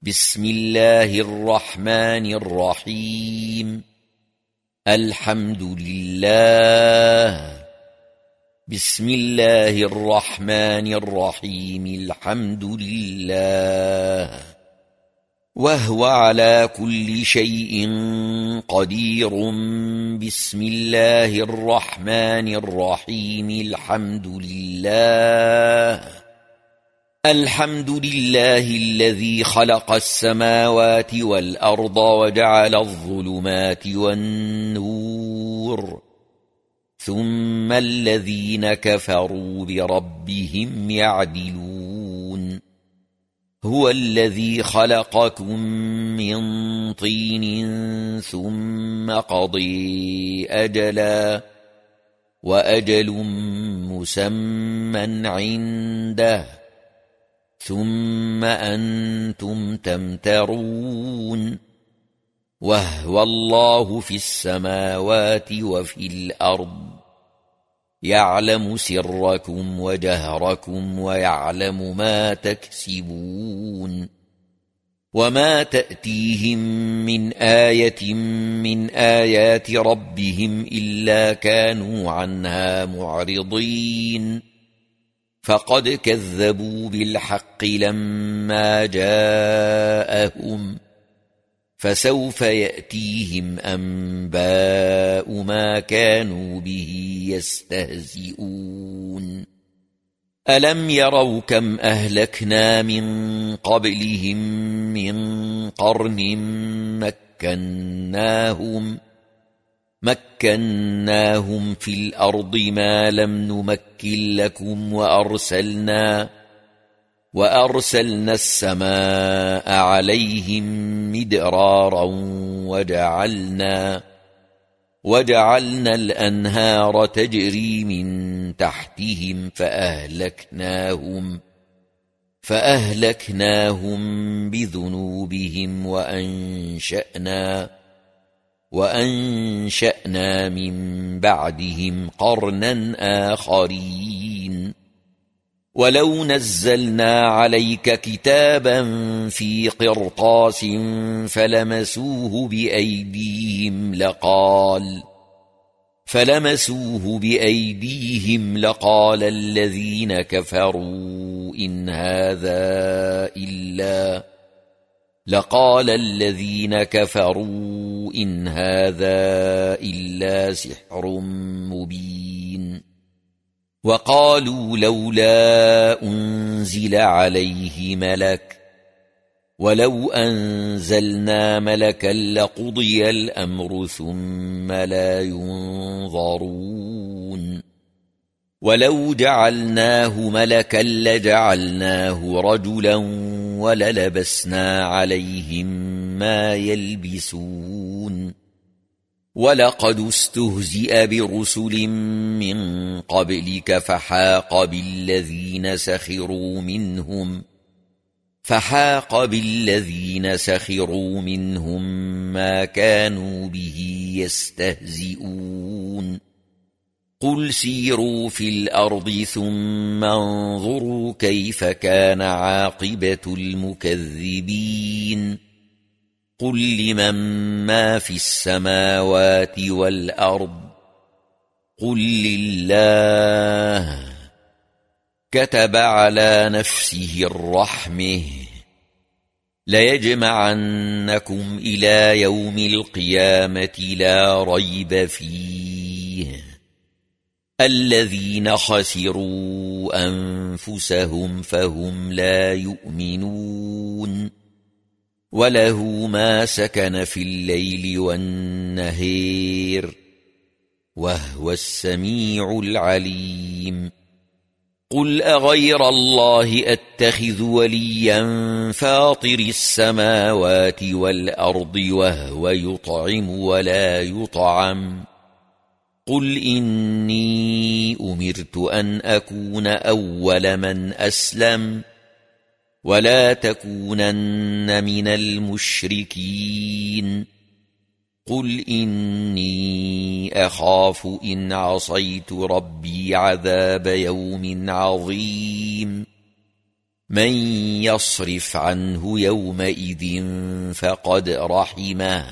بسم الله الرحمن الرحيم. الحمد لله. بسم الله الرحمن الرحيم. الحمد لله وهو على كل شيء قدير. بسم الله الرحمن الرحيم. الحمد لله الذي خلق السماوات والأرض وجعل الظلمات والنور، ثم الذين كفروا بربهم يعدلون. هو الذي خلقكم من طين ثم قضي أجلا وأجل مسمى عنده ثم أنتم تمترون. وهو الله في السماوات وفي الأرض، يعلم سركم وجهركم ويعلم ما تكسبون. وما تأتيهم من آية من آيات ربهم إلا كانوا عنها معرضين. فقد كذبوا بالحق لما جاءهم، فسوف يأتيهم أنباء ما كانوا به يستهزئون. ألم يروا كم أهلكنا من قبلهم من قرن مكناهم في الأرض ما لم نمكن لكم، وأرسلنا السماء عليهم مدرارا وجعلنا الأنهار تجري من تحتهم فأهلكناهم بذنوبهم وأنشأنا من بعدهم قرنا آخرين. ولو نزلنا عليك كتابا في قرطاس فلمسوه بأيديهم لقال الذين كفروا إن هذا إلا سحر مبين. وقالوا لولا أنزل عليه ملك، ولو أنزلنا ملكا لقضي الأمر ثم لا ينظرون. ولو جعلناه ملكا لجعلناه رجلا وللبسنا عليهم ما يلبسون. ولقد استهزئ برسل من قبلك فحاق بالذين سخروا منهم ما كانوا به يستهزئون. قل سيروا في الأرض ثم انظروا كيف كان عاقبة المكذبين. قل لمن ما في السماوات والأرض، قل لله. كتب على نفسه الرحمة ليجمعنكم إلى يوم القيامة لا ريب فيه. الذين خسروا أنفسهم فهم لا يؤمنون. وله ما سكن في الليل والنهار وهو السميع العليم. قل أغير الله أتخذ وليا فاطر السماوات والأرض وهو يطعم ولا يطعم. قل إني أمرت أن أكون أول من أسلم ولا تكونن من المشركين. قل إني أخاف إن عصيت ربي عذاب يوم عظيم. من يصرف عنه يومئذ فقد رحمه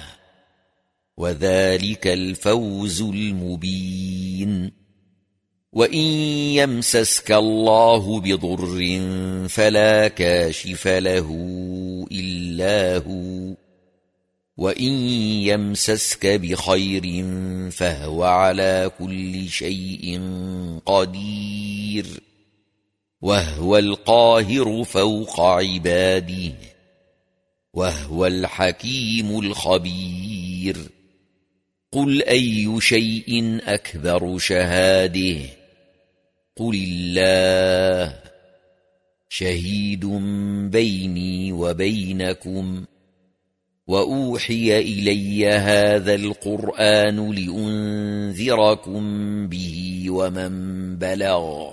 وذلك الفوز المبين وإن يمسسك الله بضر فلا كاشف له إلا هو وإن يمسسك بخير فهو على كل شيء قدير وهو القاهر فوق عباده وهو الحكيم الخبير قل أي شيء أكبر شهاده قل الله شهيد بيني وبينكم وأوحي إلي هذا القرآن لأنذركم به ومن بلغ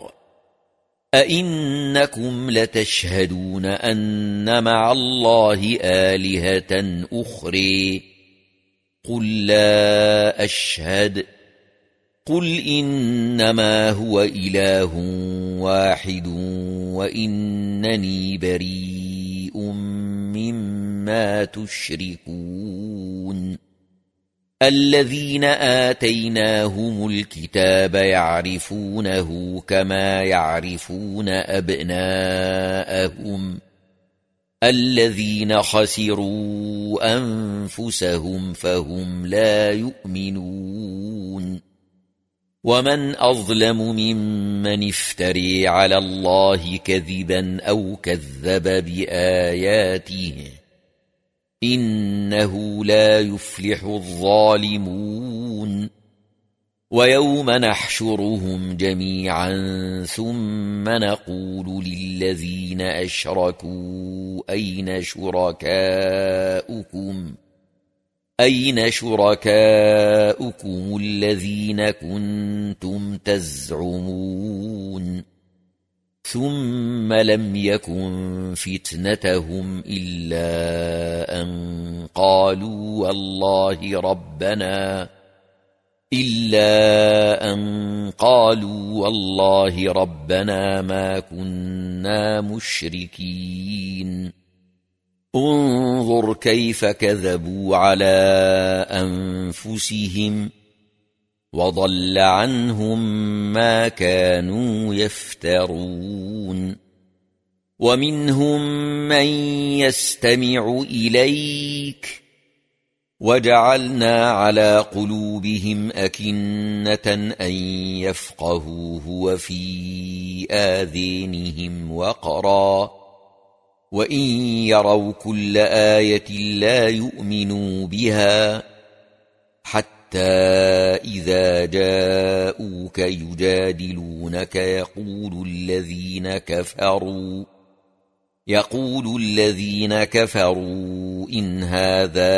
أئنكم لتشهدون أن مع الله آلهة أخرى قل لا أشهد قل إنما هو إله واحد وإنني بريء مما تشركون الذين آتيناهم الكتاب يعرفونه كما يعرفون أبناءهم الذين خسروا أنفسهم فهم لا يؤمنون ومن أظلم ممن افتري على الله كذبا أو كذب بآياته إنه لا يفلح الظالمون ويوم نحشرهم جميعا ثم نقول للذين أشركوا أين شركاؤكم الذين كنتم تزعمون ثم لم يكن فتنتهم إلا أن قالوا والله ربنا ما كنا مشركين انظر كيف كذبوا على أنفسهم وضل عنهم ما كانوا يفترون ومنهم من يستمع إليك وجعلنا على قلوبهم أكنة أن يفقهوه وفي آذانهم وقرا وإن يروا كل آية لا يؤمنوا بها حتى إذا جاءوك يجادلونك يقول الذين كفروا إن هذا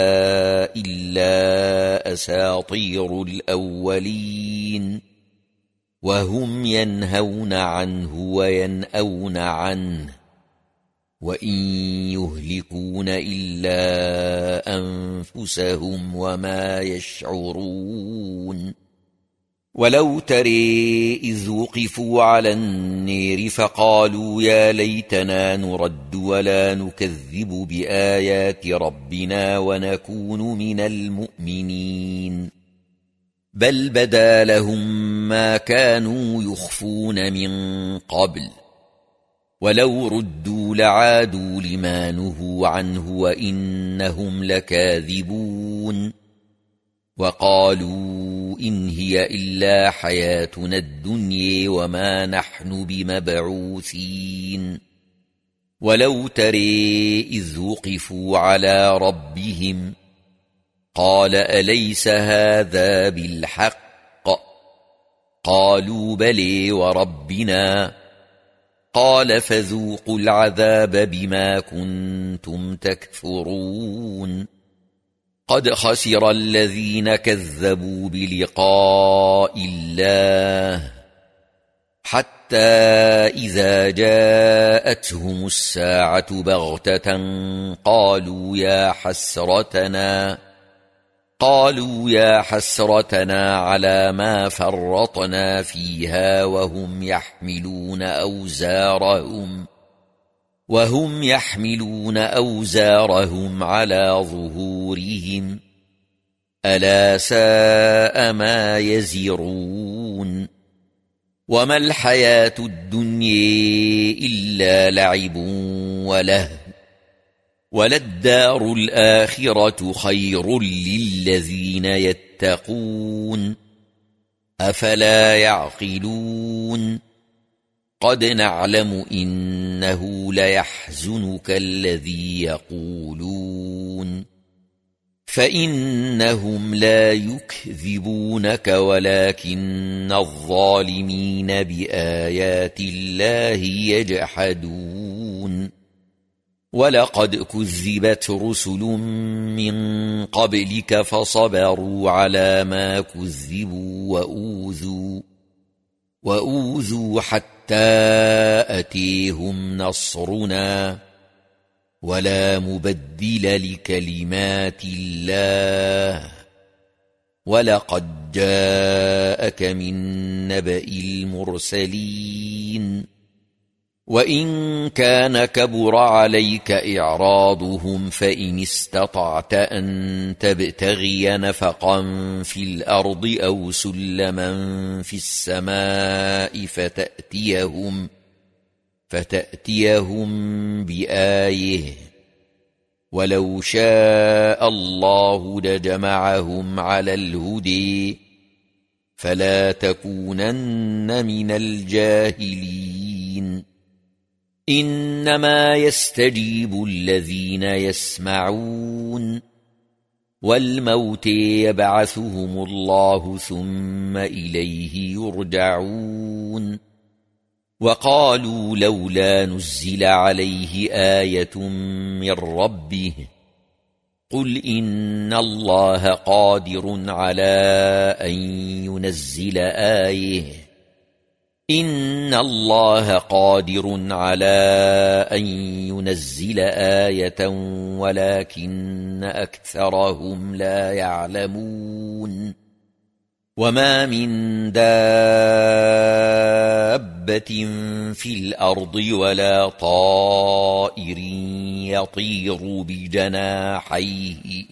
إلا أساطير الأولين وهم ينهون عنه وينأون عنه وإن يهلكون إلا أنفسهم وما يشعرون ولو ترى إذ وقفوا على النار فقالوا يا ليتنا نرد ولا نكذب بآيات ربنا ونكون من المؤمنين بل بدا لهم ما كانوا يخفون من قبل ولو ردوا لعادوا لما نهوا عنه وإنهم لكاذبون وقالوا إن هي إلا حياتنا الدنيا وما نحن بمبعوثين ولو ترى إذ وقفوا على ربهم قال أليس هذا بالحق قالوا بلى وربنا قال فذوقوا العذاب بما كنتم تكفرون قد خسر الذين كذبوا بلقاء الله حتى إذا جاءتهم الساعة بغتة قالوا يا حسرتنا على ما فرطنا فيها وهم وهم يحملون أوزارهم على ظهورهم ألا ساء ما يزرون وما الحياة الدنيا إلا لعب ولهو وللدار الآخرة خير للذين يتقون أفلا يعقلون قد نعلم إنه ليحزنك الذي يقولون فإنهم لا يكذبونك ولكن الظالمين بآيات الله يجحدون ولقد كذبت رسل من قبلك فصبروا على ما كذبوا وأوذوا حتى أتيهم نصرنا ولا مبدل لكلمات الله ولقد جاءك من نبأ المرسلين وإن كان كبر عليك إعراضهم فإن استطعت أن تبتغي نفقا في الأرض أو سلما في السماء فتأتيهم بآية ولو شاء الله لجمعهم على الهدى فلا تكونن من الجاهلين إنما يستجيب الذين يسمعون والموت يبعثهم الله ثم إليه يرجعون وقالوا لولا نزل عليه آية من ربه قل إن الله قادر على أن ينزل آية إن الله قادر على أن ينزل آية ولكن أكثرهم لا يعلمون وما من دابة في الأرض ولا طائر يطير بجناحيه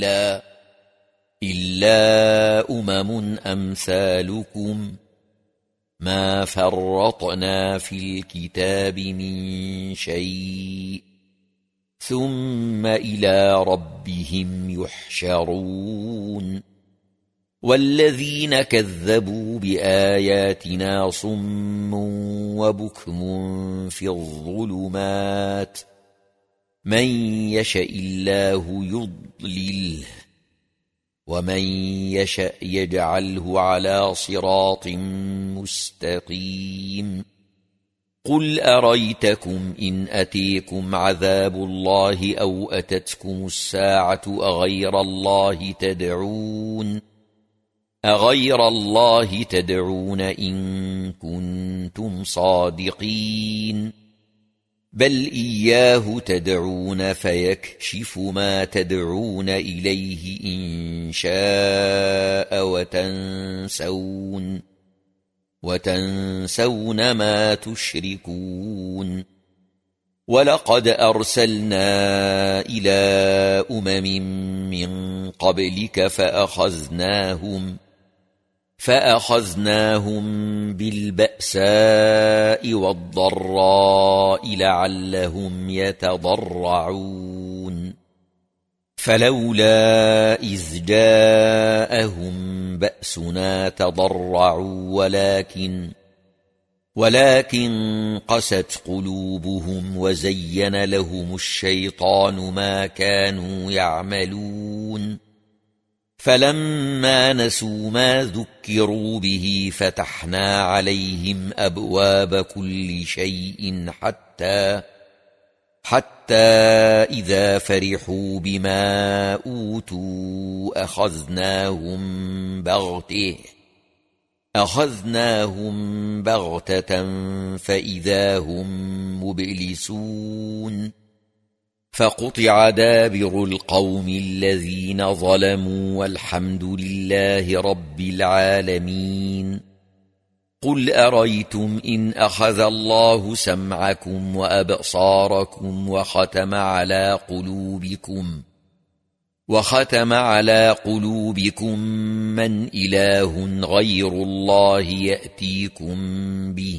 إلا أمم أمثالكم ما فرطنا في الكتاب من شيء ثم إلى ربهم يحشرون والذين كذبوا بآياتنا صم وبكم في الظلمات من يشاء الله يضلله ومن يشاء يجعله على صراط مستقيم قل أريتكم إن أتيكم عذاب الله أو أتتكم الساعة أغير الله تدعون إن كنتم صادقين بل إياه تدعون فيكشف ما تدعون إليه إن شاء وتنسون ما تشركون ولقد أرسلنا إلى أمم من قبلك فأخذناهم بالبأساء والضراء لعلهم يتضرعون فلولا إذ جاءهم بأسنا تضرعوا ولكن قست قلوبهم وزين لهم الشيطان ما كانوا يعملون فلما نسوا ما ذكروا به فتحنا عليهم أبواب كل شيء حتى إذا فرحوا بما أوتوا أخذناهم بغتة فإذا هم مبلسون فقطع دابر القوم الذين ظلموا والحمد لله رب العالمين قل أريتم إن أخذ الله سمعكم وأبصاركم وختم على قلوبكم من إله غير الله يأتيكم به.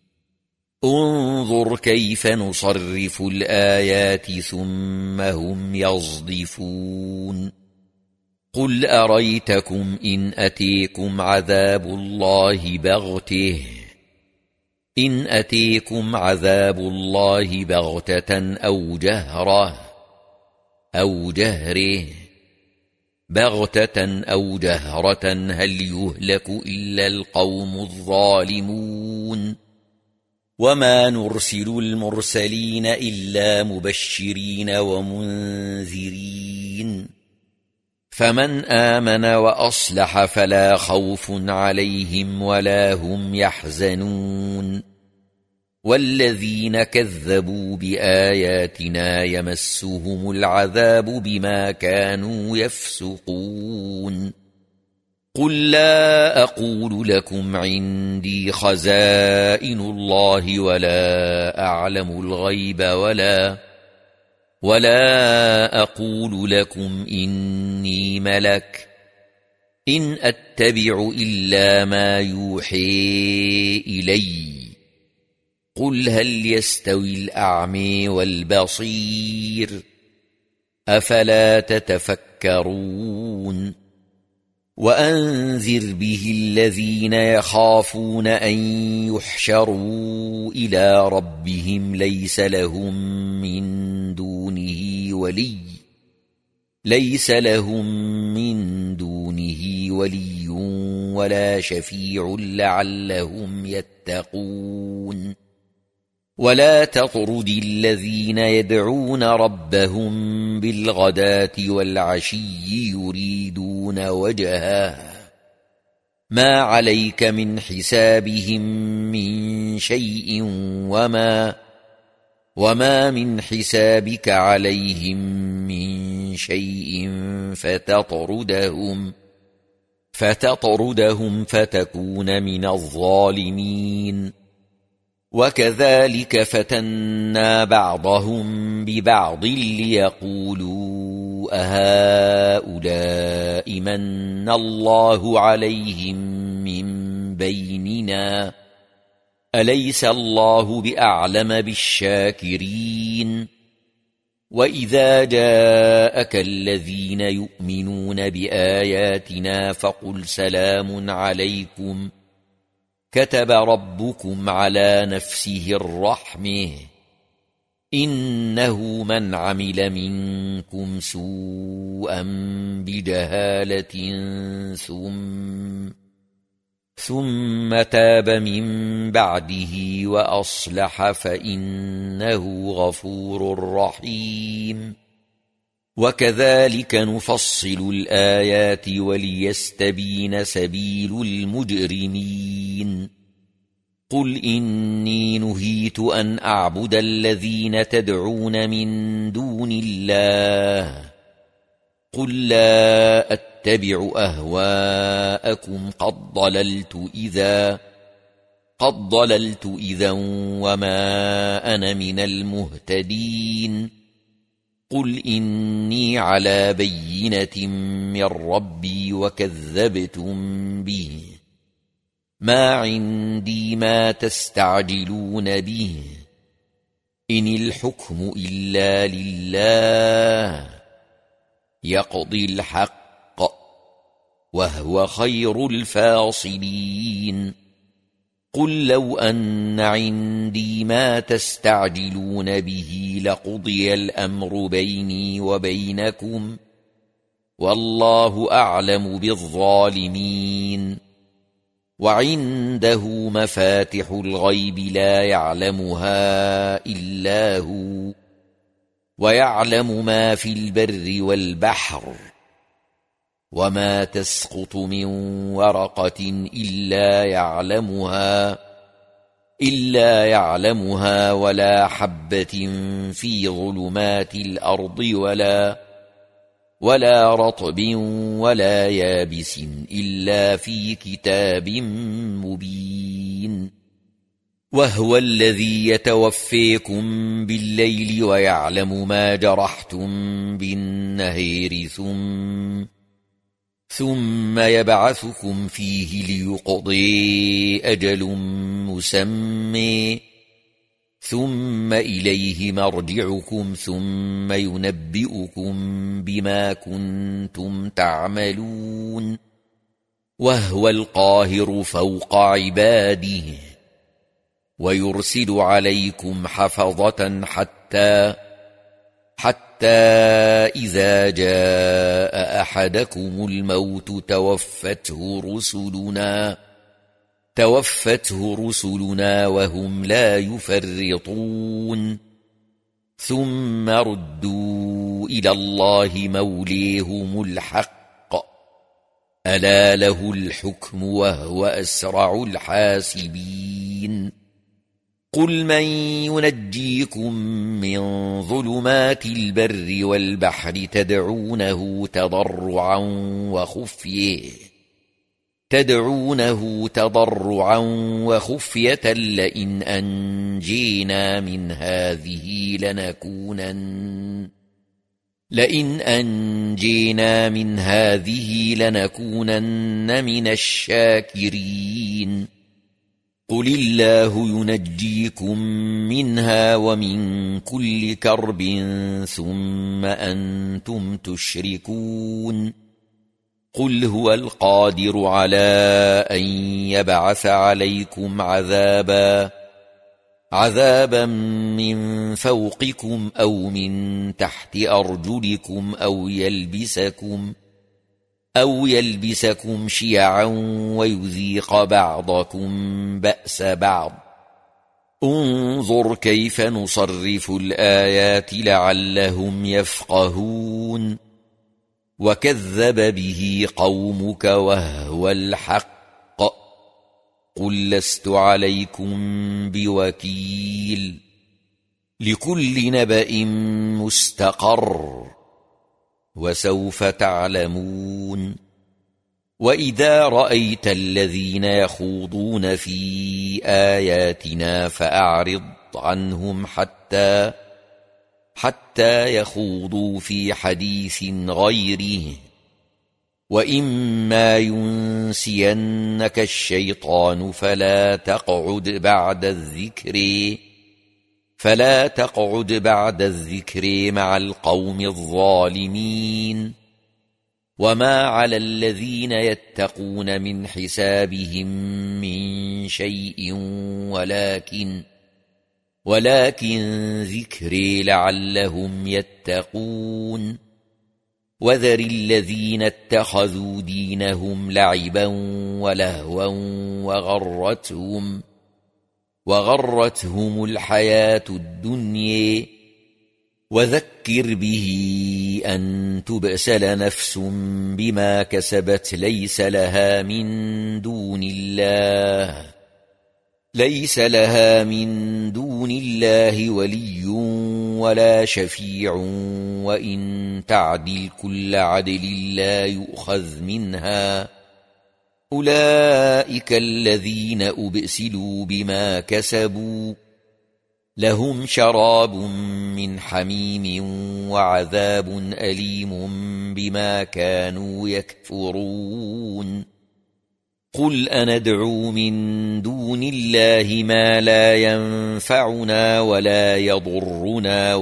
انظر كيف نصرف الآيات ثم هم يصدفون. قل أريتكم إن أتيكم عذاب الله بغتة أو جهرة هل يهلك إلا القوم الظالمون. وما نرسل المرسلين إلا مبشرين ومنذرين، فمن آمن وأصلح فلا خوف عليهم ولا هم يحزنون. والذين كذبوا بآياتنا يمسهم العذاب بما كانوا يفسقون. قل لا أقول لكم عندي خزائن الله ولا أعلم الغيب ولا أقول لكم إني ملك، إن أتبع إلا ما يوحي إلي. قل هل يستوي الأعمى والبصير أفلا تتفكرون. وأنذر به الذين يخافون أن يحشروا إلى ربهم ليس لهم من دونه ولي ولا شفيع لعلهم يتقون. ولا تطرد الذين يدعون ربهم بالغداة والعشي يريدون وجهه ما عليك من حسابهم من شيء وما من حسابك عليهم من شيء فتطردهم فتكون من الظالمين. وكذلك فتنا بعضهم ببعض ليقولوا أهؤلاء من الله عليهم من بيننا أليس الله بأعلم بالشاكرين. وإذا جاءك الذين يؤمنون بآياتنا فقل سلام عليكم كتب ربكم على نفسه الرحمة إنه من عمل منكم سوءا بجهالة ثم تاب من بعده وأصلح فإنه غفور رحيم. وكذلك نفصل الآيات وليستبين سبيل المجرمين. قل إني نهيت أن أعبد الذين تدعون من دون الله. قل لا أتبع أهواءكم قد ضللت إذا وما أنا من المهتدين. قل إني على بينة من ربي وكذبتم به ما عندي ما تستعجلون به إن الحكم إلا لله يقضي الحق وهو خير الفاصلين. قل لو أن عندي ما تستعجلون به لقضي الأمر بيني وبينكم والله أعلم بالظالمين. وعنده مفاتح الغيب لا يعلمها إلا هو ويعلم ما في البر والبحر وما تسقط من ورقة إلا يعلمها ولا حبة في ظلمات الأرض ولا رطب ولا يابس إلا في كتاب مبين وهو الذي يتوفيكم بالليل ويعلم ما جرحتم بالنهار ثم يبعثكم فيه ليقضي أجل مسمى ثم إليه مرجعكم ثم ينبئكم بما كنتم تعملون وهو القاهر فوق عباده ويرسل عليكم حفظة حتى إذا جاء أحدكم الموت توفته رسلنا وهم لا يفرطون ثم ردوا إلى الله موليهم الحق ألا له الحكم وهو أسرع الحاسبين قل من ينجيكم من ظلمات البر والبحر تدعونه تضرعا وخفية لئن أنجينا من هذه لنكونن من الشاكرين قل الله ينجيكم منها ومن كل كرب ثم أنتم تشركون قل هو القادر على أن يبعث عليكم عذابا من فوقكم أو من تحت أرجلكم أو يلبسكم شيعا ويذيق بعضكم بأس بعض انظر كيف نصرف الآيات لعلهم يفقهون وكذب به قومك وهو الحق قل لست عليكم بوكيل لكل نبأ مستقر وسوف تعلمون وإذا رأيت الذين يخوضون في آياتنا فأعرض عنهم حتى يخوضوا في حديث غيره وإما ينسينك الشيطان فلا تقعد بعد الذكر مع القوم الظالمين وما على الذين يتقون من حسابهم من شيء ولكن ذكري لعلهم يتقون وذر الذين اتخذوا دينهم لعبا ولهوا وغرتهم الحياة الدنيا وذكر به أن تبسل نفس بما كسبت ليس لها من دون الله ولي ولا شفيع وإن تعدل كل عدل لا يؤخذ منها أولئك الذين أبسلوا بما كسبوا لهم شراب من حميم وعذاب أليم بما كانوا يكفرون قل أندعو من دون الله ما لا ينفعنا ولا يضرنا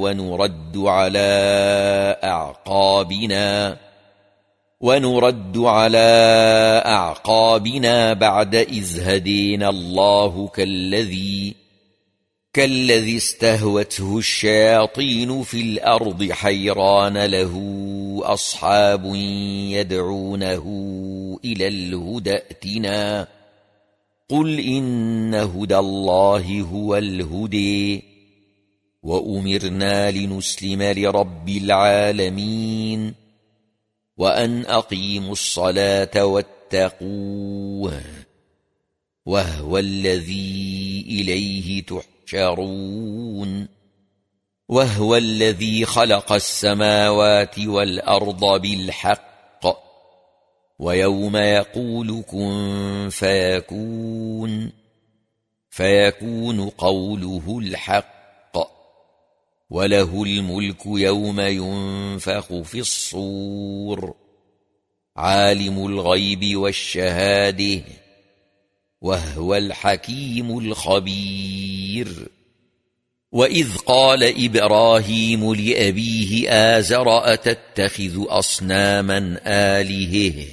ونرد على أعقابنا بعد إذ هدينا الله كالذي استهوته الشياطين في الأرض حيران له أصحاب يدعونه إلى الهدى ائتنا قل إن هدى الله هو الهدي وأمرنا لنسلم لرب العالمين وأن أقيموا الصلاة واتقوه وهو الذي إليه تحشرون وهو الذي خلق السماوات والأرض بالحق ويوم يقول كن فيكون قوله الحق وله الملك يوم ينفخ في الصور عالم الغيب والشهادة وهو الحكيم الخبير وإذ قال إبراهيم لأبيه آزر أتتخذ أصناما آلهة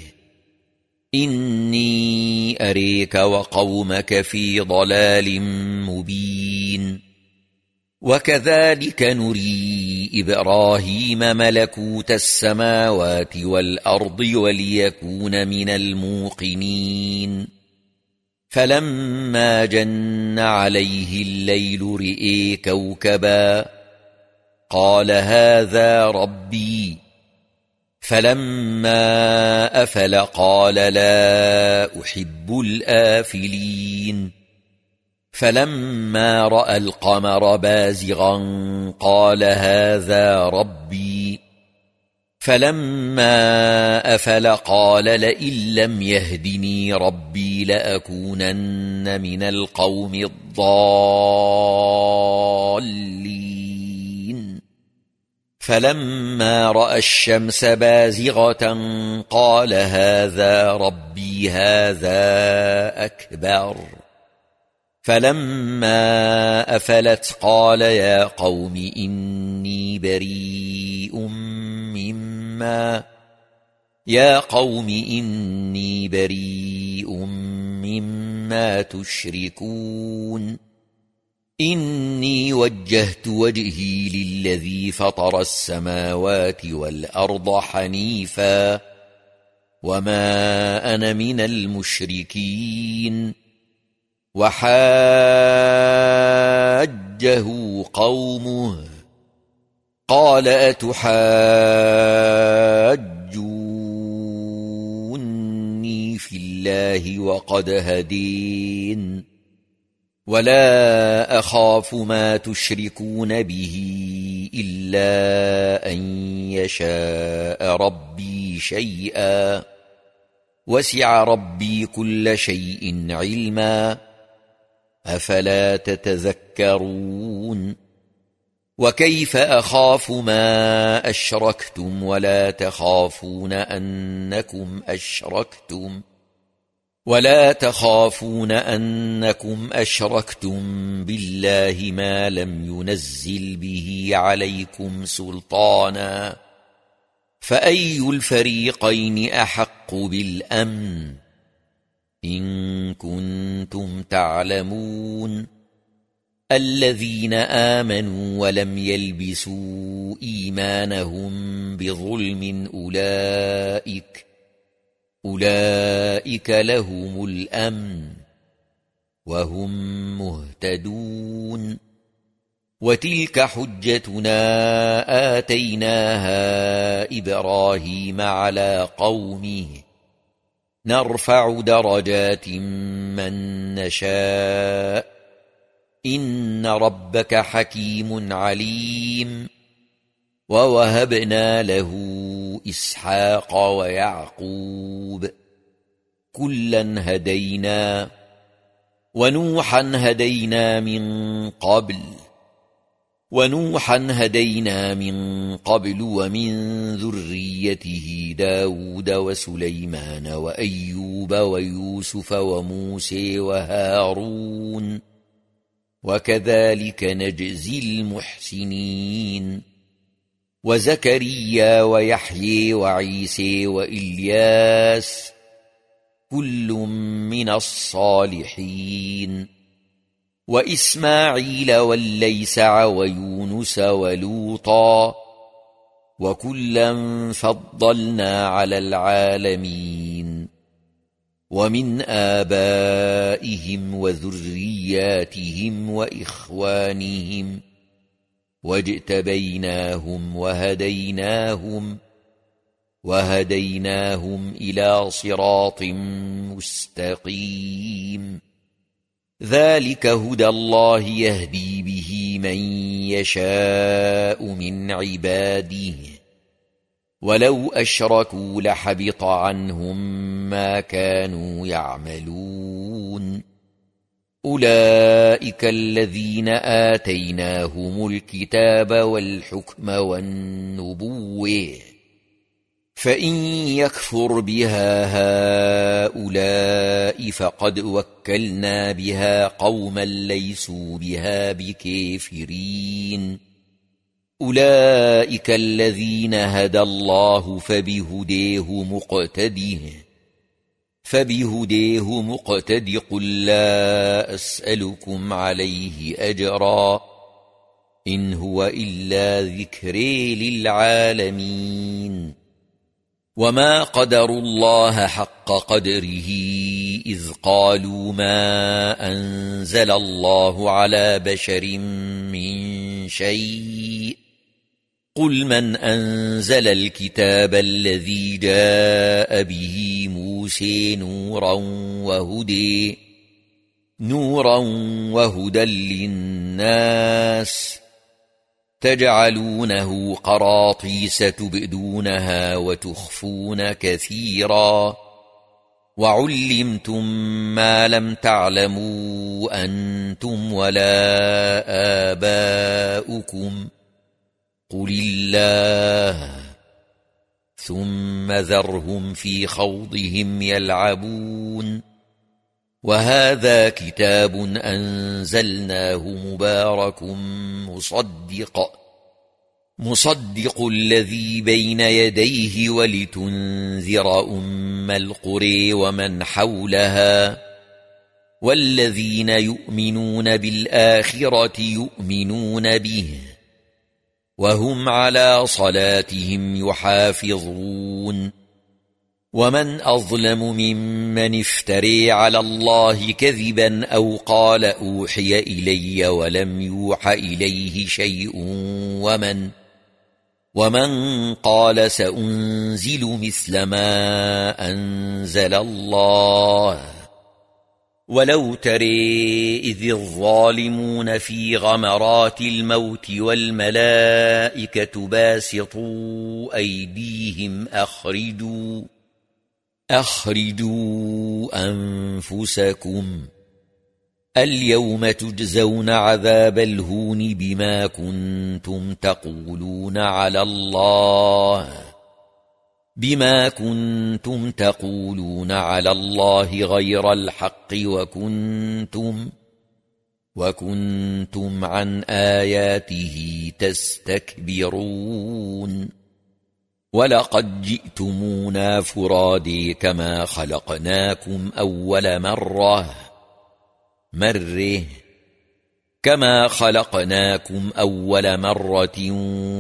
إني أريك وقومك في ضلال مبين وكذلك نري إبراهيم ملكوت السماوات والأرض وليكون من الموقنين فلما جن عليه الليل رئي كوكبا قال هذا ربي فلما أفل قال لا أحب الآفلين فلما رأى القمر بازغا قال هذا ربي فلما أفل قال لئن لم يهدني ربي لأكونن من القوم الضالين فلما رأى الشمس بازغة قال هذا ربي هذا أكبر فلما أفلت قال يا قوم إني بريء مما تشركون إني وجهت وجهي للذي فطر السماوات والأرض حنيفا وما أنا من المشركين وحاجه قومه قال أتحاجوني في الله وقد هدين ولا أخاف ما تشركون به إلا أن يشاء ربي شيئا وسع ربي كل شيء علما أفلا تتذكرون وكيف أخاف ما أشركتم ولا تخافون أنكم أشركتم بالله ما لم ينزل به عليكم سلطانا فأي الفريقين أحق بالأمن إن كنتم تعلمون الذين آمنوا ولم يلبسوا إيمانهم بظلم أولئك لهم الأمن وهم مهتدون وتلك حجتنا آتيناها إبراهيم على قومه نرفع درجات من نشاء إن ربك حكيم عليم ووهبنا له إسحاق ويعقوب كلا هدينا ونوحا هدينا من قبل ومن ذريته داود وسليمان وأيوب ويوسف وموسى وهارون وكذلك نجزي المحسنين وزكريا ويحيى وعيسى وإلياس كل من الصالحين وإسماعيل واليسع ويونس ولوطا وكلا فضلنا على العالمين ومن آبائهم وذرياتهم وإخوانهم واجتبيناهم وهديناهم إلى صراط مستقيم ذلك هدى الله يهدي به من يشاء من عباده ولو أشركوا لحبط عنهم ما كانوا يعملون أولئك الذين آتيناهم الكتاب والحكم والنبوة فإن يكفر بها هؤلاء فقد وكلنا بها قوما ليسوا بها بكافرين أولئك الذين هدى الله فبهديه مقتد قل لا أسألكم عليه أجرا إن هو إلا ذكر للعالمين وما قدروا الله حق قدره إذ قالوا ما أنزل الله على بشر من شيء قل من أنزل الكتاب الذي جاء به موسى نورا وهدى للناس تجعلونه قراطيس تبدونها وتخفون كثيرا وعلمتم ما لم تعلموا أنتم ولا آباؤكم قل الله ثم ذرهم في خوضهم يلعبون وهذا كتاب أنزلناه مبارك مصدق الذي بين يديه ولتنذر أم القرى ومن حولها والذين يؤمنون بالآخرة يؤمنون به وهم على صلاتهم يحافظون ومن أظلم ممن افتري على الله كذبا أو قال أوحي إلي ولم يوح إليه شيء ومن قال سأنزل مثل ما أنزل الله ولو ترى إذ الظالمون في غمرات الموت والملائكة باسطوا أيديهم أخرجوا أنفسكم اليوم تجزون عذاب الهون بما كنتم تقولون على الله غير الحق وكنتم عن آياته تستكبرون ولقد جئتمونا فرادى كما خلقناكم أول مرة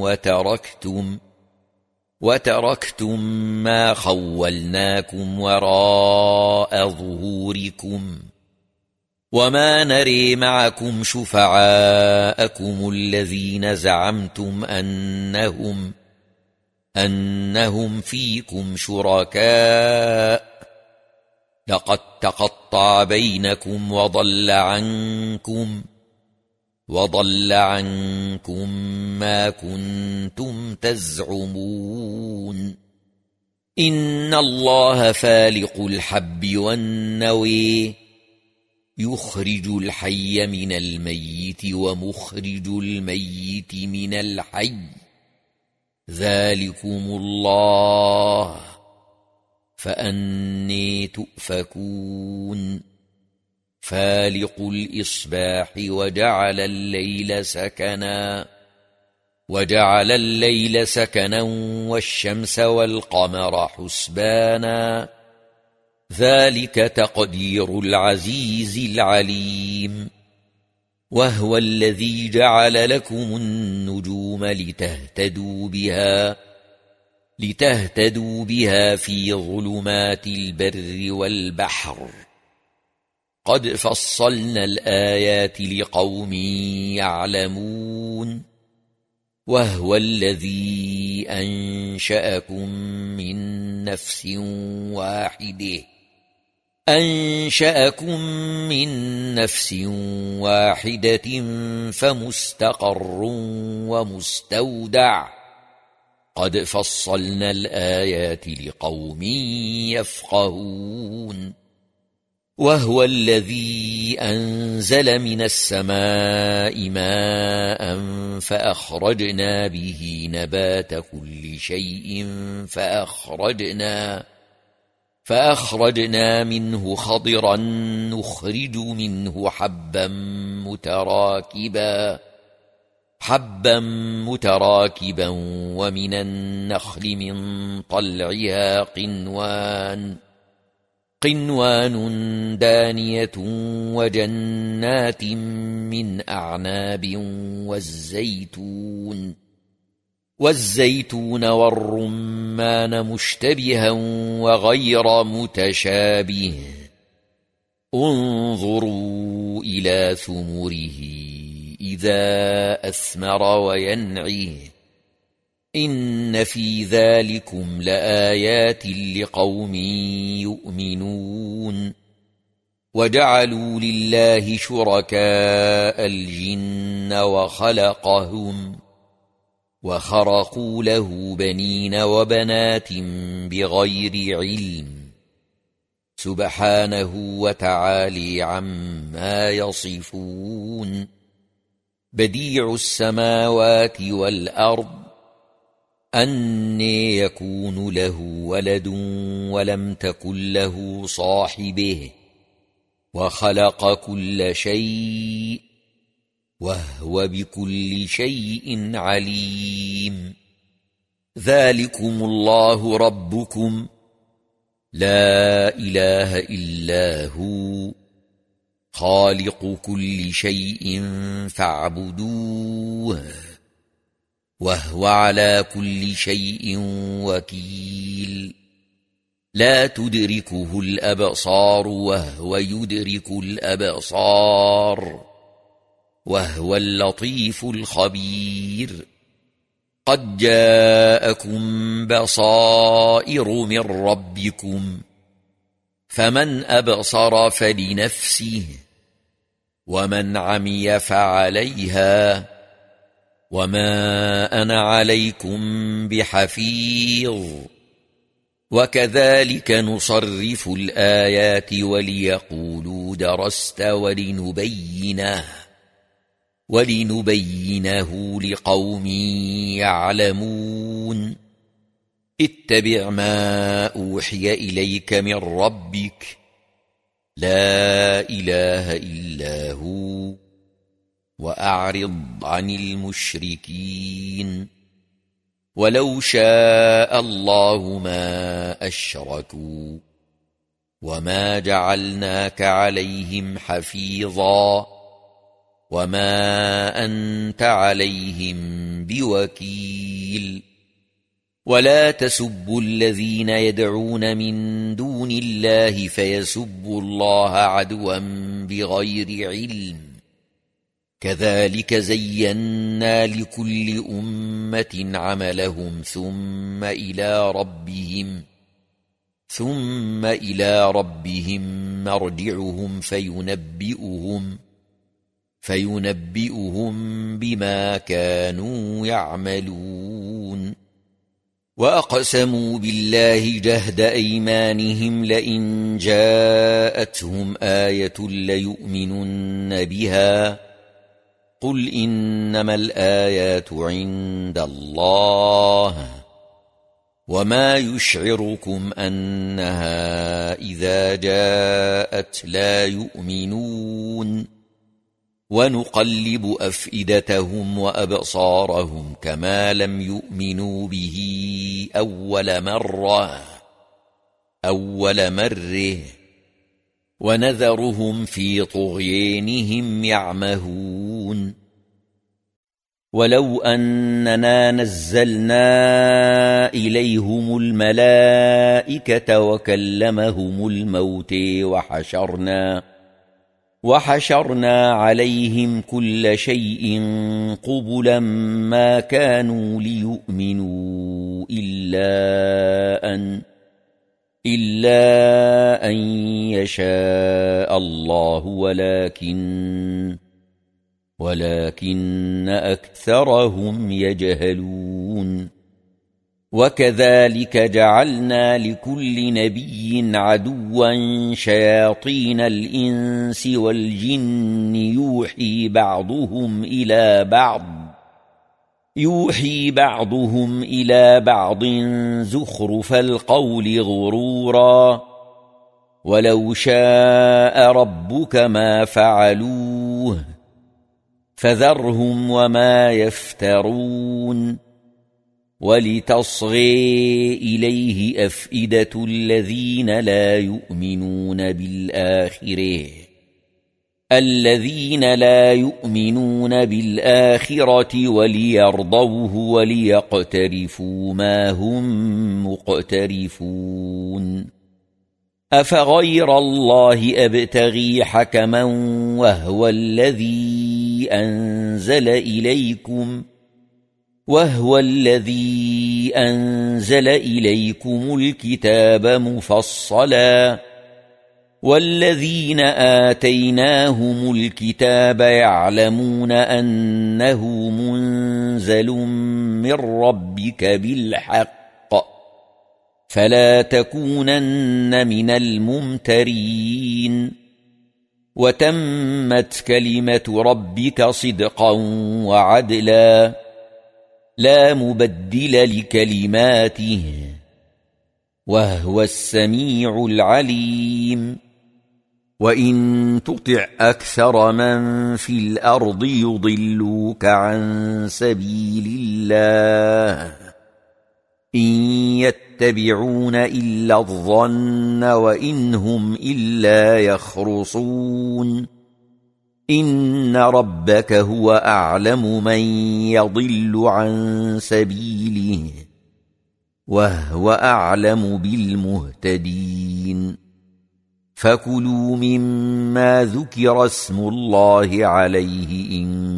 وتركتم ما خولناكم وراء ظهوركم وما نري معكم شفعاءكم الذين زعمتم أنهم فيكم شركاء لقد تقطع بينكم وضل عنكم ما كنتم تزعمون إن الله فالق الحب والنوى يخرج الحي من الميت ومخرج الميت من الحي ذلكم الله فأني تؤفكون فالق الإصباح وجعل الليل سكنا والشمس والقمر حسبانا ذلك تقدير العزيز العليم وهو الذي جعل لكم النجوم لتهتدوا بها في ظلمات البر والبحر قد فصلنا الآيات لقوم يعلمون وهو الذي أنشأكم من نفس واحدة أنشأكم من نفس واحدة فمستقر ومستودع قد فصلنا الآيات لقوم يفقهون وهو الذي أنزل من السماء ماء فأخرجنا به نبات كل شيء فأخرجنا منه خضرا نخرج منه حبا متراكبا ومن النخل من طلعها قنوان دانية وجنات من أعناب والزيتون والرمان مشتبها وغير متشابه انظروا إلى ثمره إذا أثمر وينعه إن في ذلكم لآيات لقوم يؤمنون وجعلوا لله شركاء الجن وخرقوا له بنين وبنات بغير علم سبحانه وتعالى عما يصفون بديع السماوات والأرض أنى يكون له ولد ولم تكن له صاحبه وخلق كل شيء وهو بكل شيء عليم ذلكم الله ربكم لا إله إلا هو خالق كل شيء فاعبدوه وهو على كل شيء وكيل لا تدركه الأبصار وهو يدرك الأبصار وهو اللطيف الخبير قد جاءكم بصائر من ربكم فمن أبصر فلنفسه ومن عمي فعليها وما أنا عليكم بحفيظ وكذلك نصرف الآيات وليقولوا درست ولنبينه لقوم يعلمون اتبع ما أوحي إليك من ربك لا إله إلا هو وأعرض عن المشركين ولو شاء الله ما أشركوا وما جعلناك عليهم حفيظا وما أنت عليهم بوكيل ولا تسبوا الذين يدعون من دون الله فيسبوا الله عدوا بغير علم كذلك زينا لكل أمة عملهم ثم إلى ربهم مرجعهم فينبئهم بما كانوا يعملون وأقسموا بالله جهد أيمانهم لئن جاءتهم آية ليؤمنن بها قل إنما الآيات عند الله وما يشعركم أنها إذا جاءت لا يؤمنون ونقلب أفئدتهم وأبصارهم كما لم يؤمنوا به أول مرة ونذرهم في طغيانهم يعمهون ولو أننا نزلنا إليهم الملائكة وكلمهم الموت وحشرنا عليهم كل شيء قبلا ما كانوا ليؤمنوا إلا أن يشاء الله ولكن أكثرهم يجهلون وكذلك جعلنا لكل نبي عدوا شياطين الإنس والجن يوحي بعضهم إلى بعض زخرف القول غرورا ولو شاء ربك ما فعلوه فذرهم وما يفترون ولتصغي إليه أفئدة الذين لا يؤمنون بالآخرة وليرضوه وليقترفوا ما هم مقترفون أفغير الله أبتغي حكما وهو الذي أنزل إليكم الكتاب مفصلا والذين آتيناهم الكتاب يعلمون أنه منزل من ربك بالحق فلا تكونن من الممترين وتمت كلمة ربك صدقا وعدلا لا مبدل لكلماته وهو السميع العليم وإن تطع أكثر من في الأرض يضلوك عن سبيل الله إن يتبعون إلا الظن وإن هم إلا يخرصون إن ربك هو أعلم من يضل عن سبيله وهو أعلم بالمهتدين فكلوا مما ذكر اسم الله عليه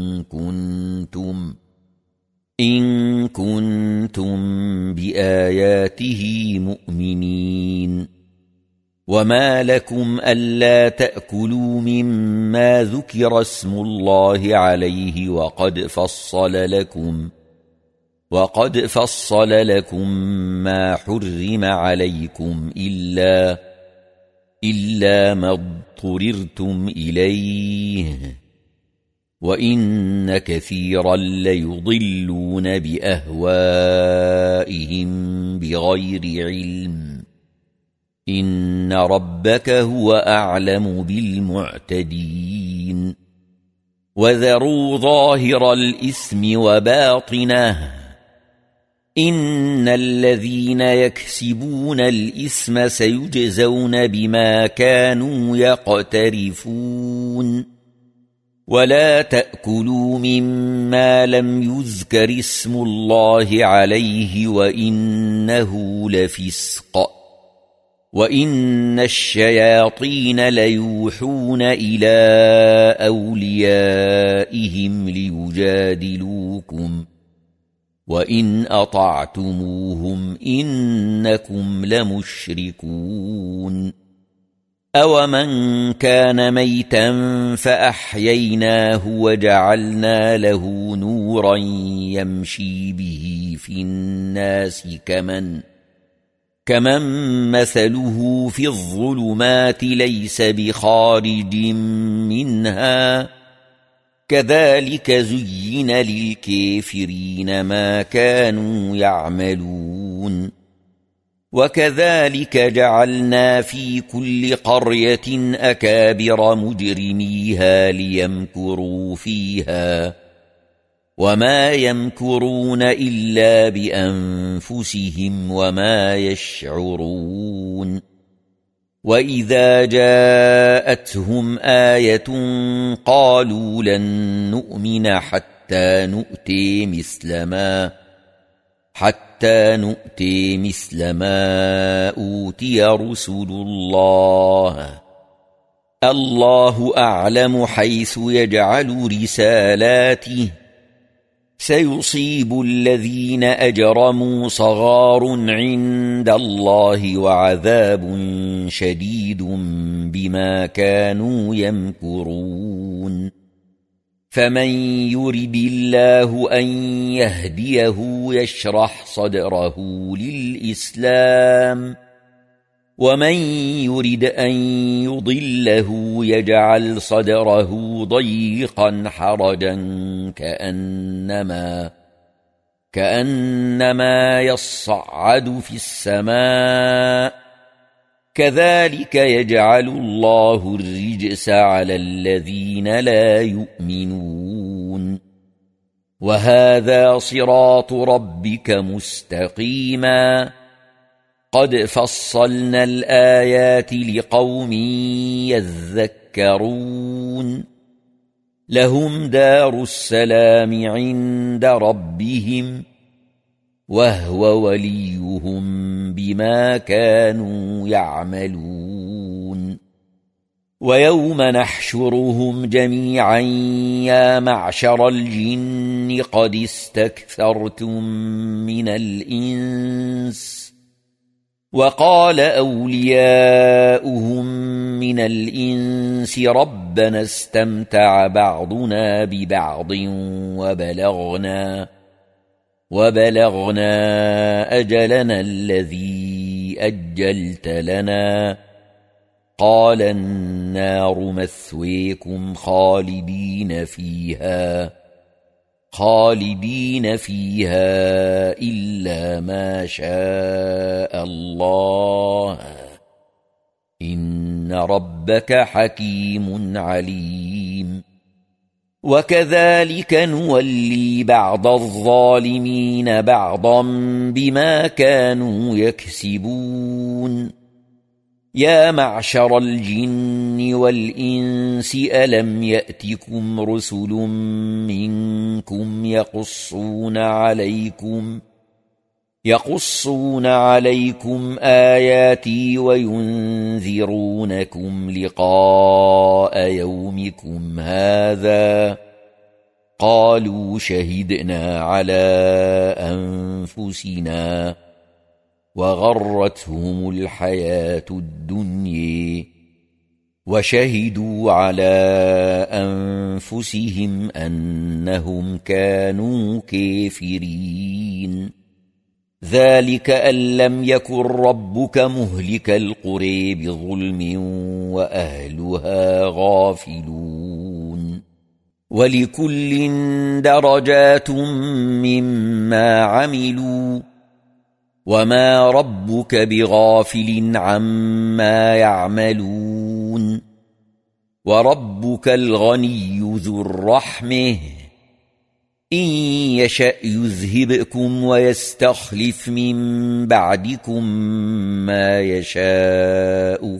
إن كنتم بآياته مؤمنين وما لكم ألا تأكلوا مما ذكر اسم الله عليه وقد فصل لكم ما حرم عليكم إلا ما اضطررتم إليه وإن كثيرا ليضلون بأهوائهم بغير علم إن ربك هو أعلم بالمعتدين وذروا ظاهر الإثم وباطنه إن الذين يكسبون الإثم سيجزون بما كانوا يقترفون ولا تأكلوا مما لم يذكر اسم الله عليه وإنه لفسق وإن الشياطين ليوحون إلى أوليائهم ليجادلوكم وإن أطعتموهم إنكم لمشركون أومن كان ميتا فأحييناه وجعلنا له نورا يمشي به في الناس كمن مثله في الظلمات ليس بخارج منها كذلك زين للكافرين ما كانوا يعملون وكذلك جعلنا في كل قرية أكابر مجرميها ليمكروا فيها وما يمكرون إلا بأنفسهم وما يشعرون وإذا جاءتهم آية قالوا لن نؤمن حتى نؤتي مثل ما أوتي رسل الله أعلم حيث يجعل رسالاته سيصيب الذين أجرموا صغار عند الله وعذاب شديد بما كانوا يمكرون فمن يرد الله أن يهديه يشرح صدره للإسلام ومن يرد أن يضله يجعل صدره ضيقا حرجا كأنما يصعد في السماء كذلك يجعل الله الرجس على الذين لا يؤمنون وهذا صراط ربك مستقيما قد فصلنا الآيات لقوم يذكرون لهم دار السلام عند ربهم وهو وليهم بما كانوا يعملون ويوم نحشرهم جميعا يا معشر الجن قد استكثرتم من الإنس وقال أولياؤهم من الإنس ربنا استمتع بعضنا ببعض وبلغنا أجلنا الذي أجلت لنا قال النار مثويكم خالدين فيها إلا ما شاء الله إن ربك حكيم عليم وكذلك نولي بعض الظالمين بعضا بما كانوا يكسبون يا معشر الجن والإنس ألم يأتكم رسل منكم يقصون عليكم آياتي وينذرونكم لقاء يومكم هذا قالوا شهدنا على أنفسنا وغرتهم الحياة الدنيا وشهدوا على أنفسهم أنهم كانوا كافرين ذلك أن لم يكن ربك مهلك القرى بظلم وأهلها غافلون ولكل درجات مما عملوا وما ربك بغافل عما يعملون وربك الغني ذو الرحمة إن يشأ يذهبكم ويستخلف من بعدكم ما يشاء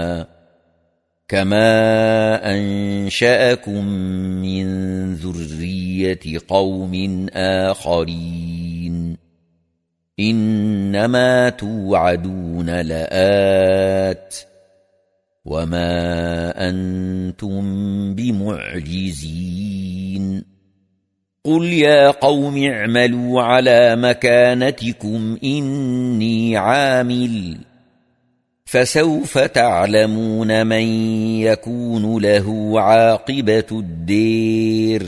كما أنشأكم من ذرية قوم آخرين إنما توعدون لآت وما أنتم بمعجزين قل يا قوم اعملوا على مكانتكم إني عامل فسوف تعلمون من يكون له عاقبة الدير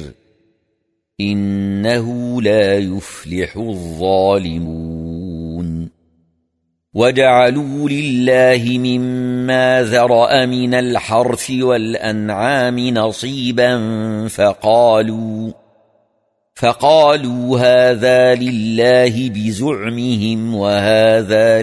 إنه لا يفلح الظالمون وجعلوا لله مما ذرأ من الحرث والأنعام نصيبا فقالوا هذا لله بزعمهم وهذا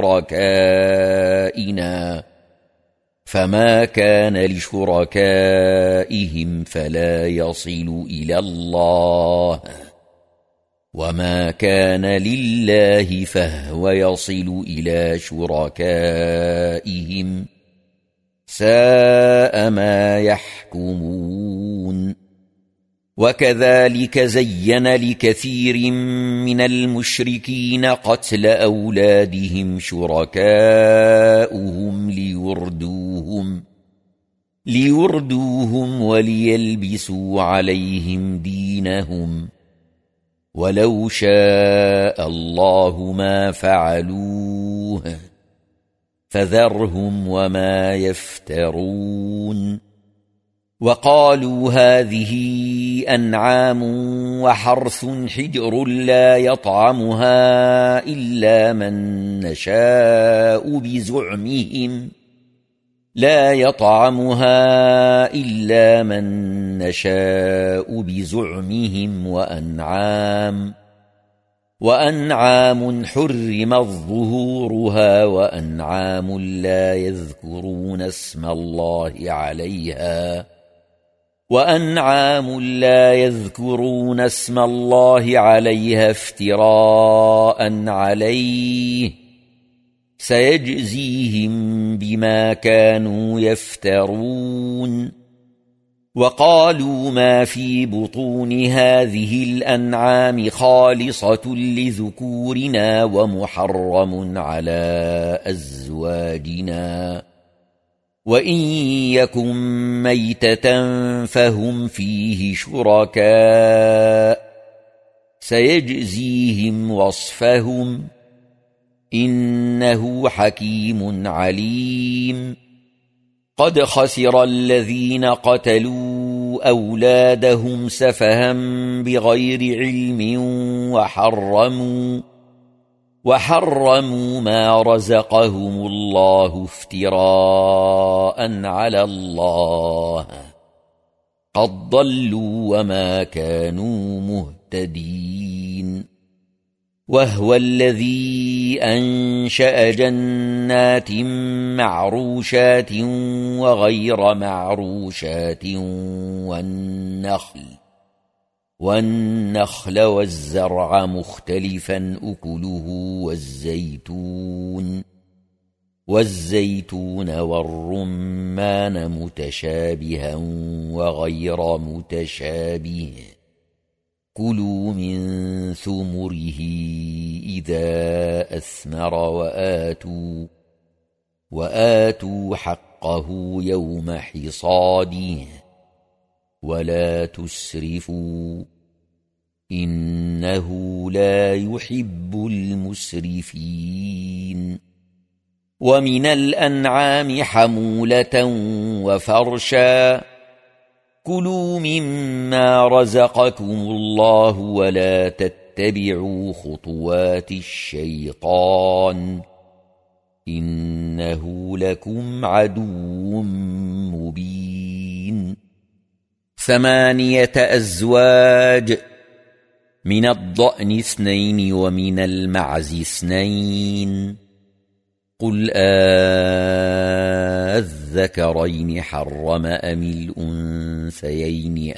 لشركائنا فما كان لشركائهم فلا يصل إلى الله وما كان لله فهو يصل إلى شركائهم ساء ما يحكمون وكذلك زين لكثير من المشركين قتل أولادهم شركاؤهم ليردوهم وليلبسوا عليهم دينهم ولو شاء الله ما فعلوه فذرهم وما يفترون وقالوا هذه أنعام وحرث حجر لا يطعمها إلا من نشاء بزعمهم وأنعام حرمت ظهورها وأنعام لا يذكرون اسم الله عليها افتراء عليه سيجزيهم بما كانوا يفترون وقالوا ما في بطون هذه الأنعام خالصة لذكورنا ومحرم على أزواجنا وإن يكن ميتة فهم فيه شركاء سيجزيهم وصفهم إنه حكيم عليم قد خسر الذين قتلوا أولادهم سفها بغير علم وحرموا ما رزقهم الله افتراء على الله قد ضلوا وما كانوا مهتدين وهو الذي أنشأ جنات معروشات وغير معروشات والنخل والزرع مختلفا أكله والزيتون والرمان متشابها وغير متشابه كلوا من ثمره إذا أثمر وآتوا حقه يوم حصاده ولا تسرفوا إنه لا يحب المسرفين ومن الأنعام حمولة وفرشا كلوا مما رزقكم الله ولا تتبعوا خطوات الشيطان إنه لكم عدو مبين 8 أزواج من الضأن 2 ومن المعز 2 قل الذكرين حرم أم الأنثيين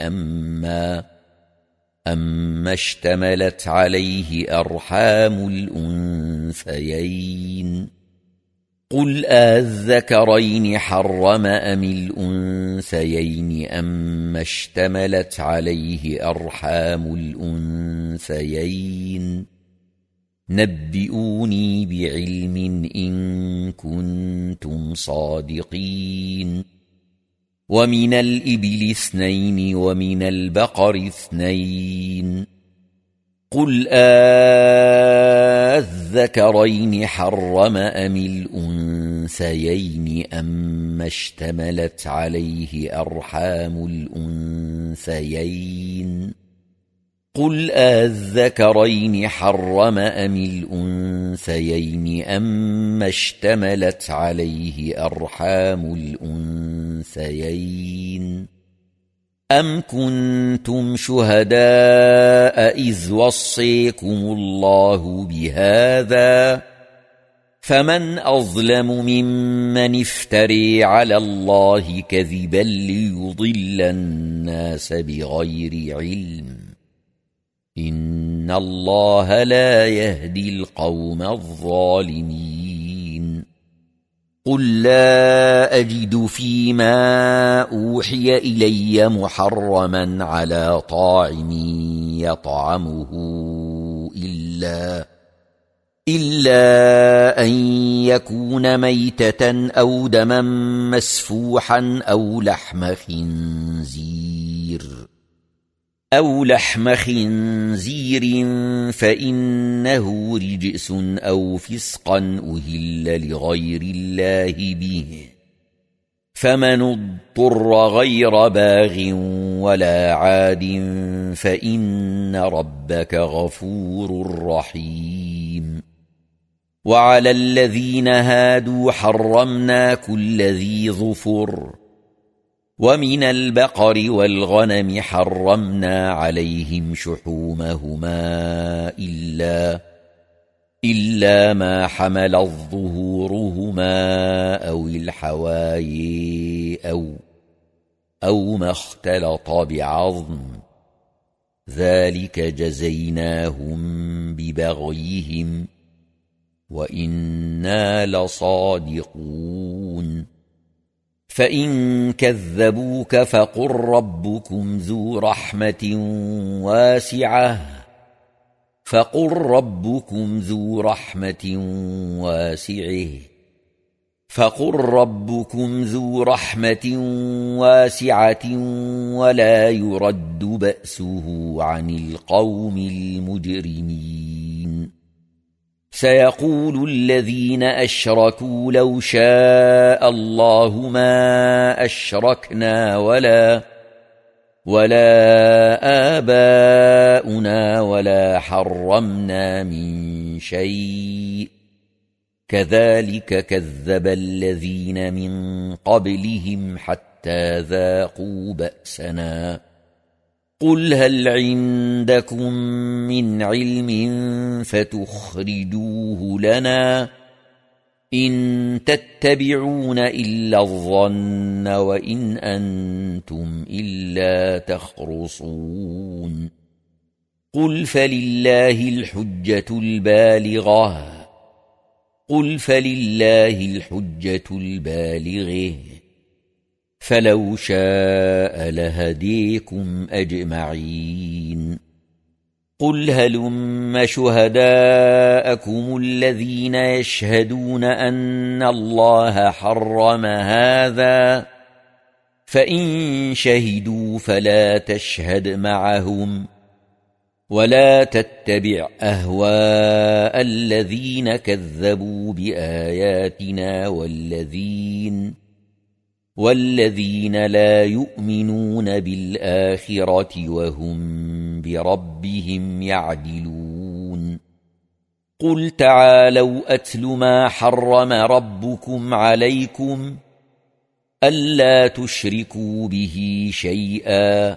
أما اشتملت عليه أرحام الأنثيين قل الذكرين حرم أم الأنثيين أما اشتملت عليه أرحام الأنثيين نبئوني بعلم إن كنتم صادقين ومن الإبل 2 ومن البقر 2 قل الذكرين حرم أم الأنثيين أما اشتملت عليه أرحام الأنثيين قل الذكرين حرم أم الأنثيين أما اشتملت عليه أرحام الأنثيين أم كنتم شهداء إذ وصيكم الله بهذا فمن أظلم ممن افتري على الله كذبا ليضل الناس بغير علم إن الله لا يهدي القوم الظالمين قل لا أجد فيما أوحي إلي محرما على طاعم يطعمه إلا أن يكون ميتة أو دما مسفوحا أو لحم خنزير أو لحم خنزير فإنه رجس أو فسقا أهل لغير الله به، فمن اضطر غير باغ ولا عاد فإن ربك غفور رحيم. وعلى الذين هادوا حرمنا كل ذي ظفر، ومن البقر والغنم حرمنا عليهم شحومهما إلا ما حملت ظهورهما أو الحوايا أو ما اختلط بعظم، ذلك جزيناهم ببغيهم وإنا لصادقون. فإن كذبوك فقل ربكم ذو رحمة واسعة ولا يرد بأسه عن القوم المجرمين. سيقول الذين أشركوا لو شاء الله ما أشركنا ولا آباؤنا ولا حرمنا من شيء، كذلك كذب الذين من قبلهم حتى ذاقوا بأسنا. قل هل عندكم من علم فتخرجوه لنا؟ إن تتبعون إلا الظن وإن أنتم إلا تخرصون. قل فلله الحجة البالغة، فلو شاء لهديكم أجمعين. قل هلم شهداءكم الذين يشهدون أن الله حرم هذا، فإن شهدوا فلا تشهد معهم، ولا تتبع أهواء الذين كذبوا بآياتنا والذين لا يؤمنون بالآخرة وهم بربهم يعدلون. قل تعالوا أتل ما حرم ربكم عليكم ألا تشركوا به شيئا،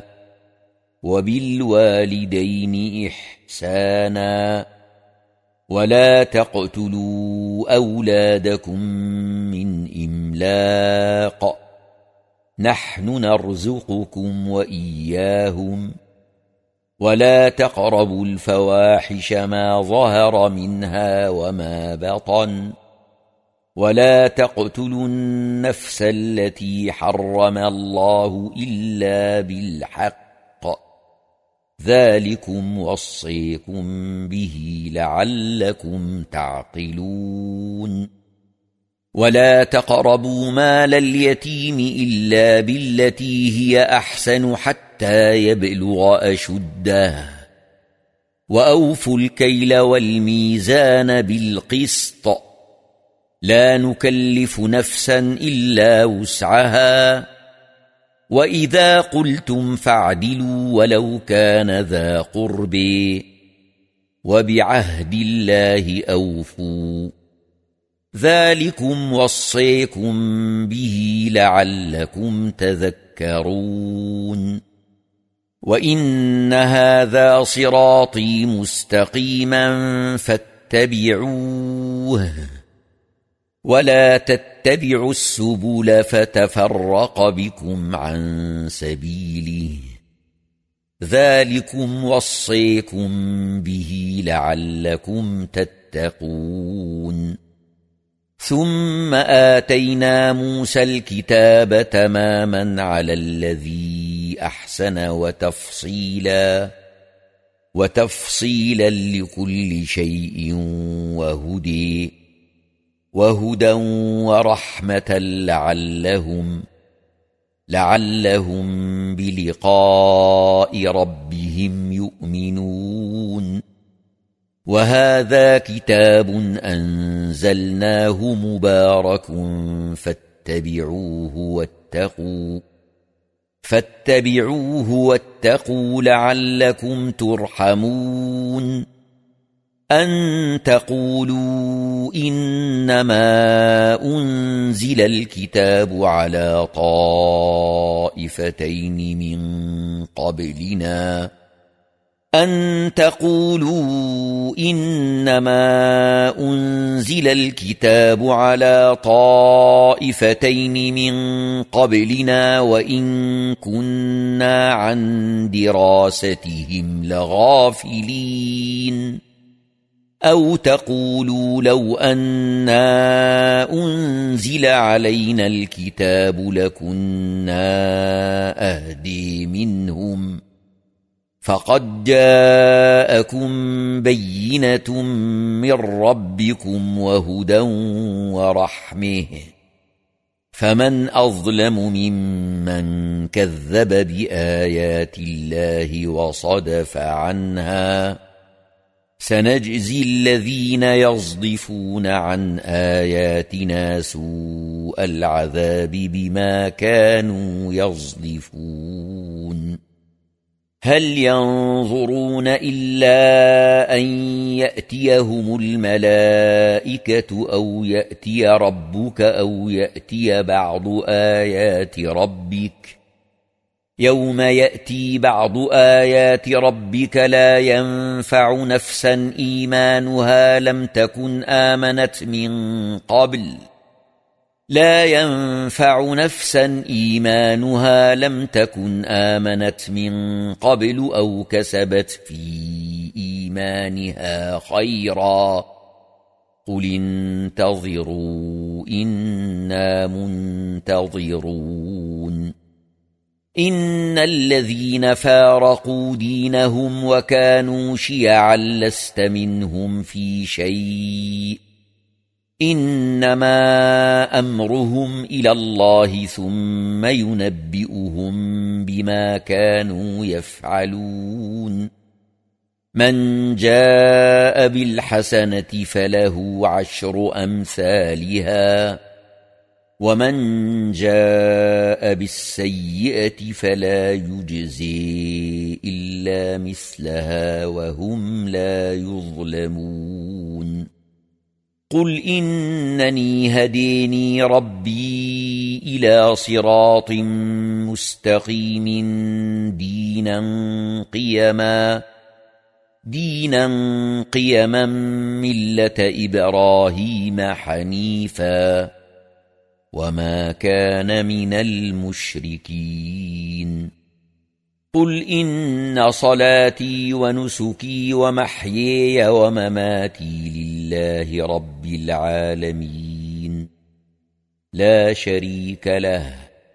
وبالوالدين إحسانا، ولا تقتلوا أولادكم من إملاق، نحن نرزقكم وإياهم، ولا تقربوا الفواحش ما ظهر منها وما بطن، ولا تقتلوا النفس التي حرم الله إلا بالحق، ذلكم وصيكم به لعلكم تعقلون. ولا تقربوا مال اليتيم إلا بالتي هي أحسن حتى يبلغ أشده، وأوفوا الكيل والميزان بالقسط، لا نكلف نفسا إلا وسعها، وإذا قلتم فاعدلوا ولو كان ذا قرب، وبعهد الله أوفوا، ذلكم وصيكم به لعلكم تذكرون. وإن هذا صراطي مستقيما فاتبعوه، ولا تتبعوا السبل فتفرق بكم عن سبيله، ذلكم وصيكم به لعلكم تتقون. ثم آتينا موسى الكتاب تماما على الذي أحسن وتفصيلا لكل شيء وهدى ورحمة لعلهم بلقاء ربهم يؤمنون وهذا كتاب أنزلناه مبارك فاتبعوه واتقوا لعلكم ترحمون أن تقولوا إنما أنزل الكتاب على طائفتين من قبلنا وإن كنا عن دراستهم لغافلين أو تقولوا لو أنا أنزل علينا الكتاب لكنا أهدي منهم فقد جاءكم بينة من ربكم وهدى ورحمة فمن أظلم ممن كذب بآيات الله وصدف عنها سنجزي الذين يصدفون عن آياتنا سوء العذاب بما كانوا يصدفون هل ينظرون إلا أن يأتيهم الملائكة أو يأتي ربك أو يأتي بعض آيات ربك يوم يأتي بعض آيات ربك لا ينفع نفسا إيمانها لم تكن آمنت من قبل أو كسبت في إيمانها خيرا قل انتظروا إنا منتظرون إن الذين فارقوا دينهم وكانوا شيعا لست منهم في شيء إنما أمرهم إلى الله ثم ينبئهم بما كانوا يفعلون من جاء بالحسنة فله 10 أمثالها ومن جاء بالسيئة فلا يجزي إلا مثلها وهم لا يظلمون قل إنني هديني ربي إلى صراط مستقيم دينا قيما ملة إبراهيم حنيفا وما كان من المشركين قل إن صلاتي ونسكي ومحيي ومماتي لله رب العالمين لا شريك له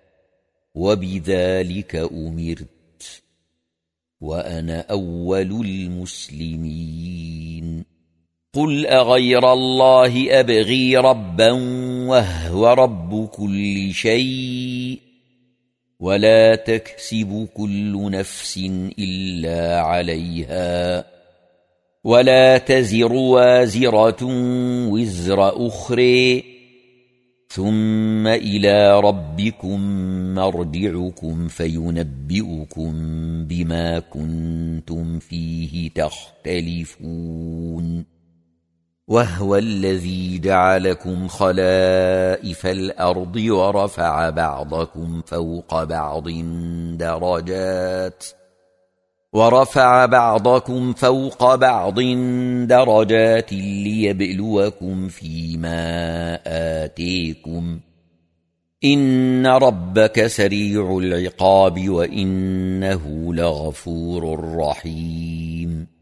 وبذلك أمرت وأنا أول المسلمين قل أغير الله أبغي ربا وهو رب كل شيء ولا تكسب كل نفس إلا عليها ولا تزر وازرة وزر أخرى ثم إلى ربكم مرجعكم فينبئكم بما كنتم فيه تختلفون وهو الذي جعلكم خلائف الأرض ورفع بعضكم فوق بعض درجات ليبلوكم فيما آتيكم إن ربك سريع العقاب وإنه لغفور رحيم